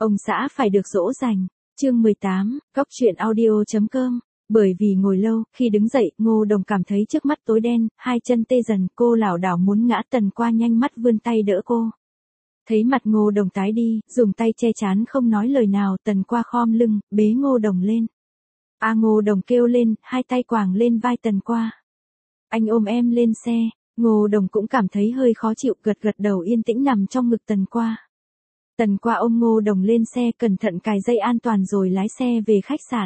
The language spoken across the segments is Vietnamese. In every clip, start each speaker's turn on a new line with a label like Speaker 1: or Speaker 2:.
Speaker 1: Ông xã phải được dỗ dành. Chương 18, Góc truyện audio.com. Bởi vì ngồi lâu, khi đứng dậy, Ngô Đồng cảm thấy trước mắt tối đen, hai chân tê dần, cô lảo đảo muốn ngã. Tần Qua nhanh mắt vươn tay đỡ cô. Thấy mặt Ngô Đồng tái đi, dùng tay che trán không nói lời nào. Tần Qua khom lưng, bế Ngô Đồng lên. Ngô Đồng kêu lên, hai tay quàng lên vai Tần Qua. Anh ôm em lên xe. Ngô Đồng cũng cảm thấy hơi khó chịu, gật gật đầu yên tĩnh nằm trong ngực Tần Qua. Tần Qua ôm Ngô Đồng lên xe, cẩn thận cài dây an toàn rồi lái xe về khách sạn.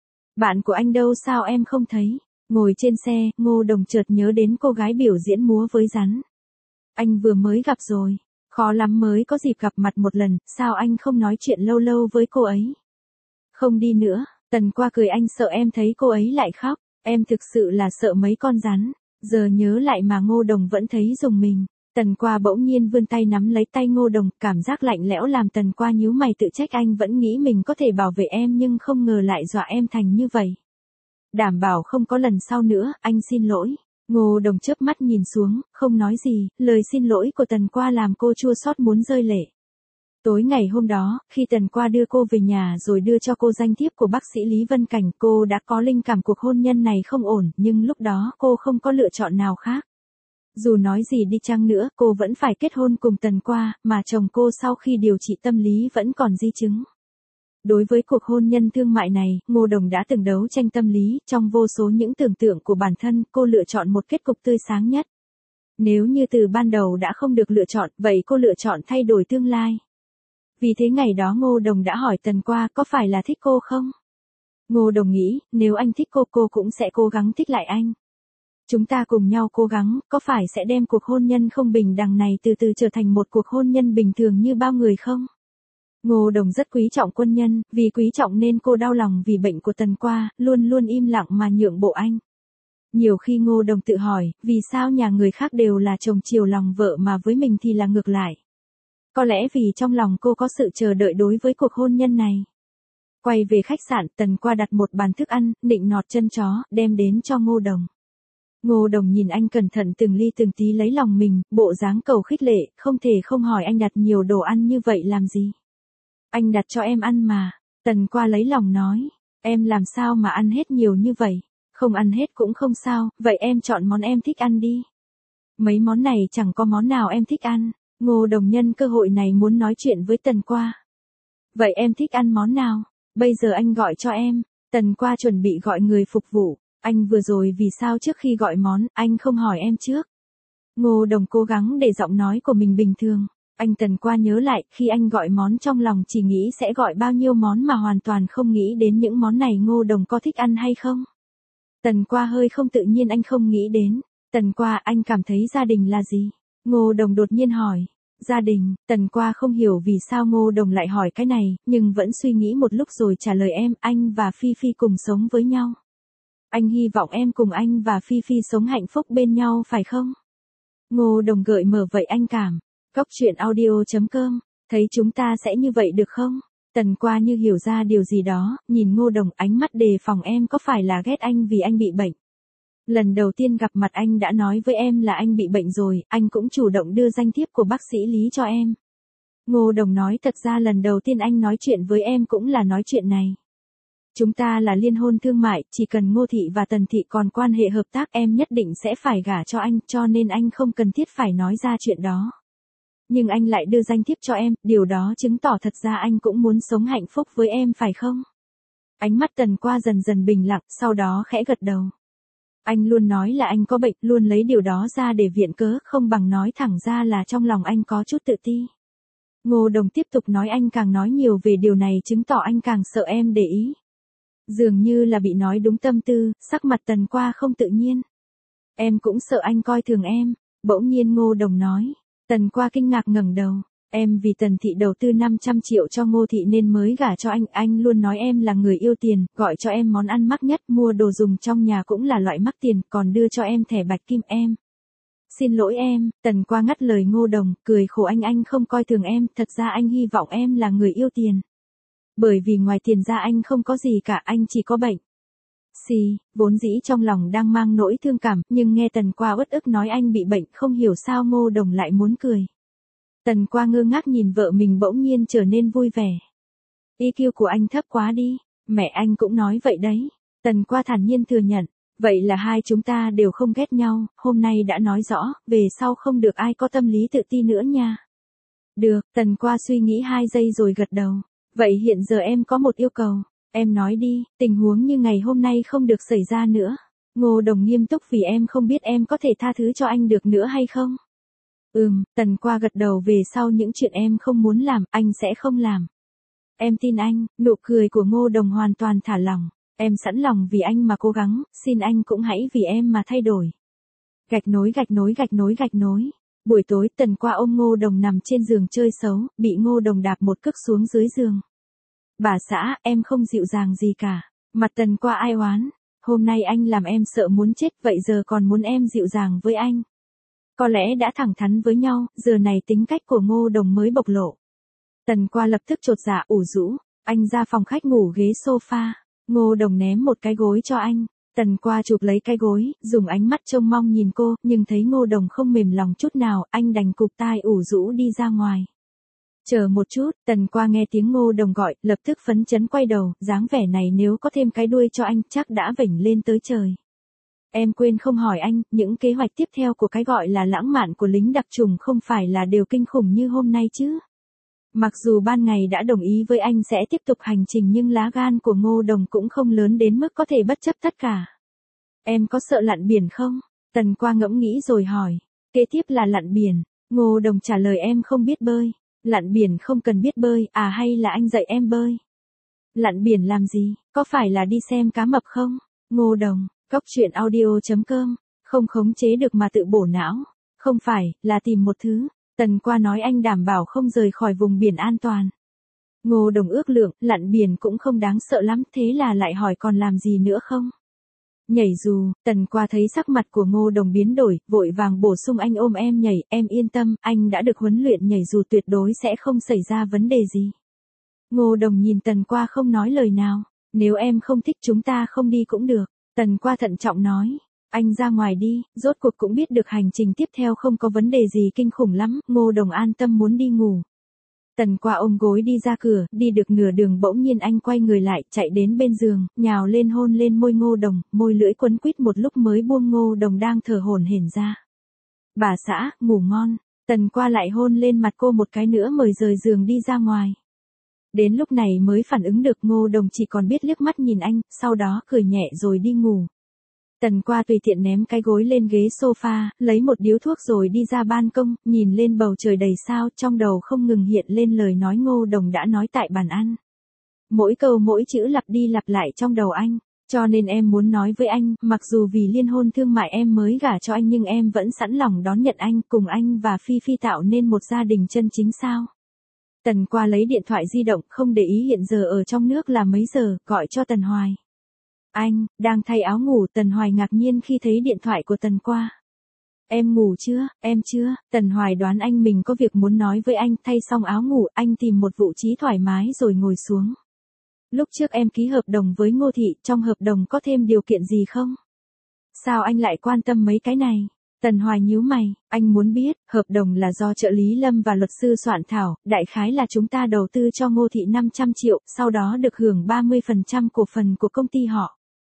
Speaker 1: Bạn của anh đâu, sao em không thấy? Ngồi trên xe, Ngô Đồng chợt nhớ đến cô gái biểu diễn múa với rắn. Anh vừa mới gặp rồi, khó lắm mới có dịp gặp mặt một lần, sao anh không nói chuyện lâu lâu với cô ấy? Không đi nữa. Tần Qua cười, anh sợ em thấy cô ấy lại khóc, em thực sự là sợ mấy con rắn. Giờ nhớ lại mà Ngô Đồng vẫn thấy rùng mình. Tần Qua bỗng nhiên vươn tay nắm lấy tay Ngô Đồng, cảm giác lạnh lẽo làm Tần Qua nhíu mày tự trách, anh vẫn nghĩ mình có thể bảo vệ em nhưng không ngờ lại dọa em thành như vậy. Đảm bảo không có lần sau nữa, anh xin lỗi. Ngô Đồng chớp mắt nhìn xuống, không nói gì, lời xin lỗi của Tần Qua làm cô chua xót muốn rơi lệ. Tối ngày hôm đó, khi Tần Qua đưa cô về nhà rồi đưa cho cô danh thiếp của bác sĩ Lý Vân Cảnh, cô đã có linh cảm cuộc hôn nhân này không ổn, nhưng lúc đó cô không có lựa chọn nào khác. Dù nói gì đi chăng nữa, cô vẫn phải kết hôn cùng Tần Qua, mà chồng cô sau khi điều trị tâm lý vẫn còn di chứng. Đối với cuộc hôn nhân thương mại này, Ngô Đồng đã từng đấu tranh tâm lý, trong vô số những tưởng tượng của bản thân, cô lựa chọn một kết cục tươi sáng nhất. Nếu như từ ban đầu đã không được lựa chọn, vậy cô lựa chọn thay đổi tương lai. Vì thế ngày đó Ngô Đồng đã hỏi Tần Qua có phải là thích cô không? Ngô Đồng nghĩ, nếu anh thích cô cũng sẽ cố gắng thích lại anh. Chúng ta cùng nhau cố gắng, có phải sẽ đem cuộc hôn nhân không bình đẳng này từ từ trở thành một cuộc hôn nhân bình thường như bao người không? Ngô Đồng rất quý trọng quân nhân, vì quý trọng nên cô đau lòng vì bệnh của Tần Qua, luôn luôn im lặng mà nhượng bộ anh. Nhiều khi Ngô Đồng tự hỏi, vì sao nhà người khác đều là chồng chiều lòng vợ mà với mình thì là ngược lại? Có lẽ vì trong lòng cô có sự chờ đợi đối với cuộc hôn nhân này. Quay về khách sạn, Tần Qua đặt một bàn thức ăn, nịnh nọt chân chó, đem đến cho Ngô Đồng. Ngô Đồng nhìn anh cẩn thận từng ly từng tí lấy lòng mình, bộ dáng cầu khích lệ, không thể không hỏi anh đặt nhiều đồ ăn như vậy làm gì. Anh đặt cho em ăn mà. Tần Qua lấy lòng nói, em làm sao mà ăn hết nhiều như vậy? Không ăn hết cũng không sao, vậy em chọn món em thích ăn đi. Mấy món này chẳng có món nào em thích ăn. Ngô Đồng nhân cơ hội này muốn nói chuyện với Tần Qua. Vậy em thích ăn món nào? Bây giờ anh gọi cho em. Tần Qua chuẩn bị gọi người phục vụ. Anh vừa rồi vì sao trước khi gọi món, anh không hỏi em trước? Ngô Đồng cố gắng để giọng nói của mình bình thường. Anh Tần Qua nhớ lại, khi anh gọi món trong lòng chỉ nghĩ sẽ gọi bao nhiêu món mà hoàn toàn không nghĩ đến những món này Ngô Đồng có thích ăn hay không. Tần Qua hơi không tự nhiên, anh không nghĩ đến. Tần Qua, anh cảm thấy gia đình là gì? Ngô Đồng đột nhiên hỏi. Gia đình. Tần Qua không hiểu vì sao Ngô Đồng lại hỏi cái này, nhưng vẫn suy nghĩ một lúc rồi trả lời, anh và Phi Phi cùng sống với nhau. Anh hy vọng em cùng anh và Phi Phi sống hạnh phúc bên nhau phải không? Ngô Đồng gợi mở, vậy anh cảm. Góc truyện audio.com. Thấy chúng ta sẽ như vậy được không? Tần Qua như hiểu ra điều gì đó, nhìn Ngô Đồng, ánh mắt đề phòng, em có phải là ghét anh vì anh bị bệnh? Lần đầu tiên gặp mặt anh đã nói với em là anh bị bệnh rồi, anh cũng chủ động đưa danh thiếp của bác sĩ Lý cho em. Ngô Đồng nói, thật ra lần đầu tiên anh nói chuyện với em cũng là nói chuyện này. Chúng ta là liên hôn thương mại, chỉ cần Ngô Thị và Tần Thị còn quan hệ hợp tác em nhất định sẽ phải gả cho anh, cho nên anh không cần thiết phải nói ra chuyện đó. Nhưng anh lại đưa danh thiếp cho em, điều đó chứng tỏ thật ra anh cũng muốn sống hạnh phúc với em phải không? Ánh mắt Tần Qua dần dần bình lặng, sau đó khẽ gật đầu. Anh luôn nói là anh có bệnh, luôn lấy điều đó ra để viện cớ, không bằng nói thẳng ra là trong lòng anh có chút tự ti. Ngô Đồng tiếp tục nói, anh càng nói nhiều về điều này chứng tỏ anh càng sợ em để ý. Dường như là bị nói đúng tâm tư, sắc mặt Tần Qua không tự nhiên. Em cũng sợ anh coi thường em. Bỗng nhiên Ngô Đồng nói. Tần Qua kinh ngạc ngẩng đầu. Em vì Tần Thị đầu tư 500 triệu cho Ngô Thị nên mới gả cho anh luôn nói em là người yêu tiền, gọi cho em món ăn mắc nhất, mua đồ dùng trong nhà cũng là loại mắc tiền, còn đưa cho em thẻ bạch kim em. Xin lỗi em. Tần Qua ngắt lời Ngô Đồng, cười khổ, anh không coi thường em, thật ra anh hy vọng em là người yêu tiền. Bởi vì ngoài tiền ra anh không có gì cả, anh chỉ có bệnh. Vốn dĩ trong lòng đang mang nỗi thương cảm, nhưng nghe Tần Qua uất ức nói anh bị bệnh, không hiểu sao Ngô Đồng lại muốn cười. Tần Qua ngơ ngác nhìn vợ mình bỗng nhiên trở nên vui vẻ. EQ của anh thấp quá đi, mẹ anh cũng nói vậy đấy. Tần Qua thản nhiên thừa nhận, vậy là hai chúng ta đều không ghét nhau, hôm nay đã nói rõ, về sau không được ai có tâm lý tự ti nữa nha. Được, Tần Qua suy nghĩ 2 giây rồi gật đầu. Vậy hiện giờ em có một yêu cầu, em nói đi, tình huống như ngày hôm nay không được xảy ra nữa. Ngô Đồng nghiêm túc vì em không biết em có thể tha thứ cho anh được nữa hay không? Tần Qua gật đầu về sau những chuyện em không muốn làm, anh sẽ không làm. Em tin anh, nụ cười của Ngô Đồng hoàn toàn thả lỏng. Em sẵn lòng vì anh mà cố gắng, xin anh cũng hãy vì em mà thay đổi. Gạch nối gạch nối gạch nối gạch nối. Buổi tối Tần Qua ôm Ngô Đồng nằm trên giường chơi xấu, bị Ngô Đồng đạp một cước xuống dưới giường. Bà xã, em không dịu dàng gì cả. Mặt Tần Qua ai oán. Hôm nay anh làm em sợ muốn chết, vậy giờ còn muốn em dịu dàng với anh. Có lẽ đã thẳng thắn với nhau, giờ này tính cách của Ngô Đồng mới bộc lộ. Tần Qua lập tức chột dạ ủ rũ, anh ra phòng khách ngủ ghế sofa. Ngô Đồng ném một cái gối cho anh. Tần Qua chụp lấy cái gối, dùng ánh mắt trông mong nhìn cô, nhưng thấy Ngô Đồng không mềm lòng chút nào, anh đành cụp tai ủ rũ đi ra ngoài. Chờ một chút, Tần Qua nghe tiếng Ngô Đồng gọi, lập tức phấn chấn quay đầu, dáng vẻ này nếu có thêm cái đuôi cho anh, chắc đã vểnh lên tới trời. Em quên không hỏi anh, những kế hoạch tiếp theo của cái gọi là lãng mạn của lính đặc chủng không phải là đều kinh khủng như hôm nay chứ? Mặc dù ban ngày đã đồng ý với anh sẽ tiếp tục hành trình nhưng lá gan của Ngô Đồng cũng không lớn đến mức có thể bất chấp tất cả. Em có sợ lặn biển không? Tần Qua ngẫm nghĩ rồi hỏi. Kế tiếp là lặn biển. Ngô Đồng trả lời em không biết bơi. Lặn biển không cần biết bơi, à hay là anh dạy em bơi? Lặn biển làm gì, có phải là đi xem cá mập không? Ngô Đồng, Cóc Truyện Audio.com, không khống chế được mà tự bổ não. Không phải, là tìm một thứ. Tần Qua nói anh đảm bảo không rời khỏi vùng biển an toàn. Ngô Đồng ước lượng, lặn biển cũng không đáng sợ lắm, thế là lại hỏi còn làm gì nữa không? Nhảy dù, Tần Qua thấy sắc mặt của Ngô Đồng biến đổi, vội vàng bổ sung anh ôm em nhảy, em yên tâm, anh đã được huấn luyện nhảy dù tuyệt đối sẽ không xảy ra vấn đề gì. Ngô Đồng nhìn Tần Qua không nói lời nào, nếu em không thích chúng ta không đi cũng được. Tần Qua thận trọng nói, anh ra ngoài đi, rốt cuộc cũng biết được hành trình tiếp theo không có vấn đề gì kinh khủng lắm, Ngô Đồng an tâm muốn đi ngủ. Tần Qua ôm gối đi ra cửa, đi được nửa đường bỗng nhiên anh quay người lại, chạy đến bên giường, nhào lên hôn lên môi Ngô Đồng, môi lưỡi quấn quýt một lúc mới buông Ngô Đồng đang thở hổn hển ra. Bà xã, ngủ ngon. Tần Qua lại hôn lên mặt cô một cái nữa mời rời giường đi ra ngoài. Đến lúc này mới phản ứng được Ngô Đồng chỉ còn biết liếc mắt nhìn anh, sau đó cười nhẹ rồi đi ngủ. Tần Qua tùy tiện ném cái gối lên ghế sofa, lấy một điếu thuốc rồi đi ra ban công, nhìn lên bầu trời đầy sao, trong đầu không ngừng hiện lên lời nói Ngô Đồng đã nói tại bàn ăn. Mỗi câu mỗi chữ lặp đi lặp lại trong đầu anh, cho nên em muốn nói với anh, mặc dù vì liên hôn thương mại em mới gả cho anh nhưng em vẫn sẵn lòng đón nhận anh, cùng anh và Phi Phi tạo nên một gia đình chân chính sao. Tần Qua lấy điện thoại di động, không để ý hiện giờ ở trong nước là mấy giờ, gọi cho Tần Hoài. Anh, đang thay áo ngủ, Tần Hoài ngạc nhiên khi thấy điện thoại của Tần Qua. Em ngủ chưa, em chưa, Tần Hoài đoán anh mình có việc muốn nói với anh, thay xong áo ngủ, anh tìm một vị trí thoải mái rồi ngồi xuống. Lúc trước em ký hợp đồng với Ngô Thị, trong hợp đồng có thêm điều kiện gì không? Sao anh lại quan tâm mấy cái này? Tần Hoài nhíu mày, anh muốn biết, hợp đồng là do trợ lý Lâm và luật sư soạn thảo, đại khái là chúng ta đầu tư cho Ngô Thị 500 triệu, sau đó được hưởng 30% cổ phần của công ty họ.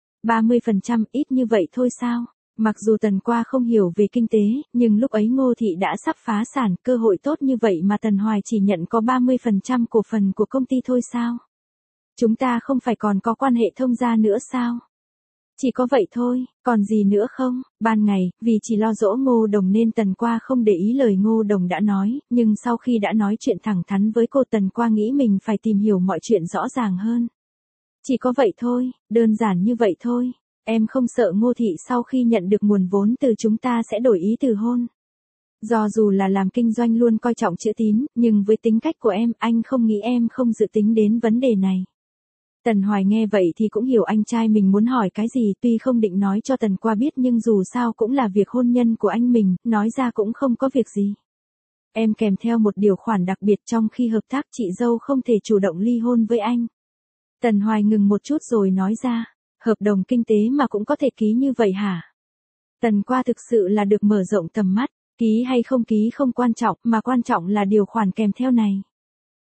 Speaker 1: 30% ít như vậy thôi sao? Mặc dù Tần Qua không hiểu về kinh tế, nhưng lúc ấy Ngô Thị đã sắp phá sản, cơ hội tốt như vậy mà Tần Hoài chỉ nhận có 30% cổ phần của công ty thôi sao? Chúng ta không phải còn có quan hệ thông gia nữa sao? Chỉ có vậy thôi, còn gì nữa không? Ban ngày, vì chỉ lo dỗ Ngô Đồng nên Tần Qua không để ý lời Ngô Đồng đã nói, nhưng sau khi đã nói chuyện thẳng thắn với cô Tần Qua nghĩ mình phải tìm hiểu mọi chuyện rõ ràng hơn. Chỉ có vậy thôi, đơn giản như vậy thôi. Em không sợ Ngô Thị sau khi nhận được nguồn vốn từ chúng ta sẽ đổi ý từ hôn. Do dù là làm kinh doanh luôn coi trọng chữ tín, nhưng với tính cách của em, anh không nghĩ em không dự tính đến vấn đề này. Tần Hoài nghe vậy thì cũng hiểu anh trai mình muốn hỏi cái gì, tuy không định nói cho Tần Qua biết nhưng dù sao cũng là việc hôn nhân của anh mình, nói ra cũng không có việc gì. Em kèm theo một điều khoản đặc biệt trong khi hợp tác chị dâu không thể chủ động ly hôn với anh. Tần Hoài ngừng một chút rồi nói ra, hợp đồng kinh tế mà cũng có thể ký như vậy hả? Tần Qua thực sự là được mở rộng tầm mắt, ký hay không ký không quan trọng, mà quan trọng là điều khoản kèm theo này.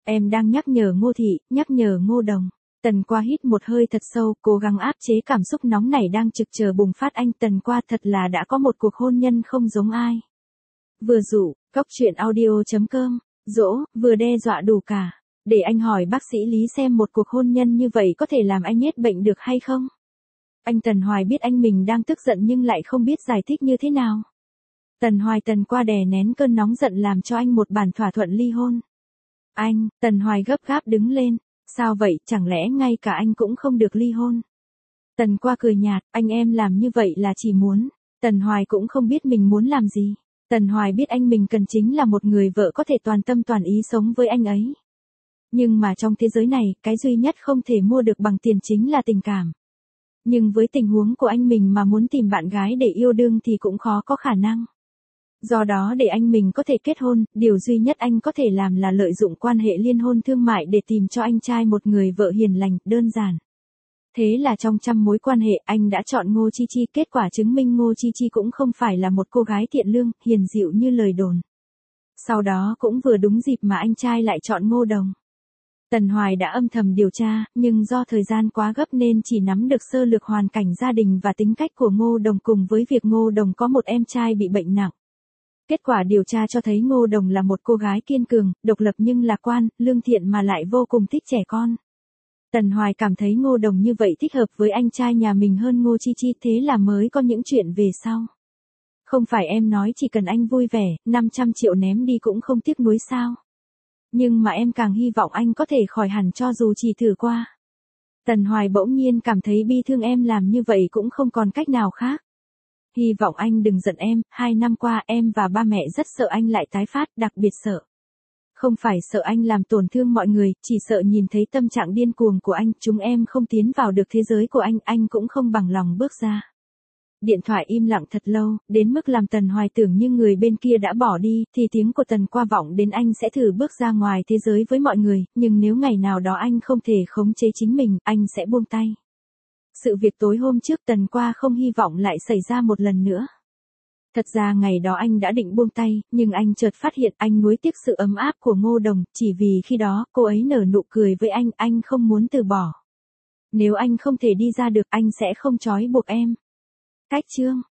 Speaker 1: Em đang nhắc nhở Ngô Thị, nhắc nhở Ngô Đồng. Tần Qua hít một hơi thật sâu, cố gắng áp chế cảm xúc nóng nảy đang trực chờ bùng phát. Anh Tần Qua thật là đã có một cuộc hôn nhân không giống ai. Vừa dụ, cóc truyện audio.com, dỗ, vừa đe dọa đủ cả. Để anh hỏi bác sĩ Lý xem một cuộc hôn nhân như vậy có thể làm anh hết bệnh được hay không? Anh Tần Hoài biết anh mình đang tức giận nhưng lại không biết giải thích như thế nào. Tần Qua đè nén cơn nóng giận làm cho anh một bản thỏa thuận ly hôn. Anh, Tần Hoài gấp gáp đứng lên. Sao vậy, chẳng lẽ ngay cả anh cũng không được ly hôn? Tần Qua cười nhạt, anh em làm như vậy là chỉ muốn. Tần Hoài cũng không biết mình muốn làm gì. Tần Hoài biết anh mình cần chính là một người vợ có thể toàn tâm toàn ý sống với anh ấy. Nhưng mà trong thế giới này, cái duy nhất không thể mua được bằng tiền chính là tình cảm. Nhưng với tình huống của anh mình mà muốn tìm bạn gái để yêu đương thì cũng khó có khả năng. Do đó để anh mình có thể kết hôn, điều duy nhất anh có thể làm là lợi dụng quan hệ liên hôn thương mại để tìm cho anh trai một người vợ hiền lành, đơn giản. Thế là trong trăm mối quan hệ anh đã chọn Ngô Chi Chi, kết quả chứng minh Ngô Chi Chi cũng không phải là một cô gái thiện lương, hiền dịu như lời đồn. Sau đó cũng vừa đúng dịp mà anh trai lại chọn Ngô Đồng. Tần Hoài đã âm thầm điều tra, nhưng do thời gian quá gấp nên chỉ nắm được sơ lược hoàn cảnh gia đình và tính cách của Ngô Đồng cùng với việc Ngô Đồng có một em trai bị bệnh nặng. Kết quả điều tra cho thấy Ngô Đồng là một cô gái kiên cường, độc lập nhưng lạc quan, lương thiện mà lại vô cùng thích trẻ con. Tần Hoài cảm thấy Ngô Đồng như vậy thích hợp với anh trai nhà mình hơn Ngô Chi Chi, thế là mới có những chuyện về sau. Không phải em nói chỉ cần anh vui vẻ, 500 triệu ném đi cũng không tiếc nuối sao? Nhưng mà em càng hy vọng anh có thể khỏi hẳn cho dù chỉ thử qua. Tần Hoài bỗng nhiên cảm thấy bi thương, em làm như vậy cũng không còn cách nào khác. Hy vọng anh đừng giận em, 2 năm qua em và ba mẹ rất sợ anh lại tái phát, đặc biệt sợ. Không phải sợ anh làm tổn thương mọi người, chỉ sợ nhìn thấy tâm trạng điên cuồng của anh, chúng em không tiến vào được thế giới của anh cũng không bằng lòng bước ra. Điện thoại im lặng thật lâu, đến mức làm Tần Hoài tưởng như người bên kia đã bỏ đi, thì tiếng của Tần Qua vọng đến, anh sẽ thử bước ra ngoài thế giới với mọi người, nhưng nếu ngày nào đó anh không thể khống chế chính mình, anh sẽ buông tay. Sự việc tối hôm trước Tần Qua không hy vọng lại xảy ra một lần nữa. Thật ra ngày đó anh đã định buông tay, nhưng anh chợt phát hiện anh nuối tiếc sự ấm áp của Ngô Đồng, chỉ vì khi đó cô ấy nở nụ cười với anh không muốn từ bỏ. Nếu anh không thể đi ra được, anh sẽ không trói buộc em. Cách chương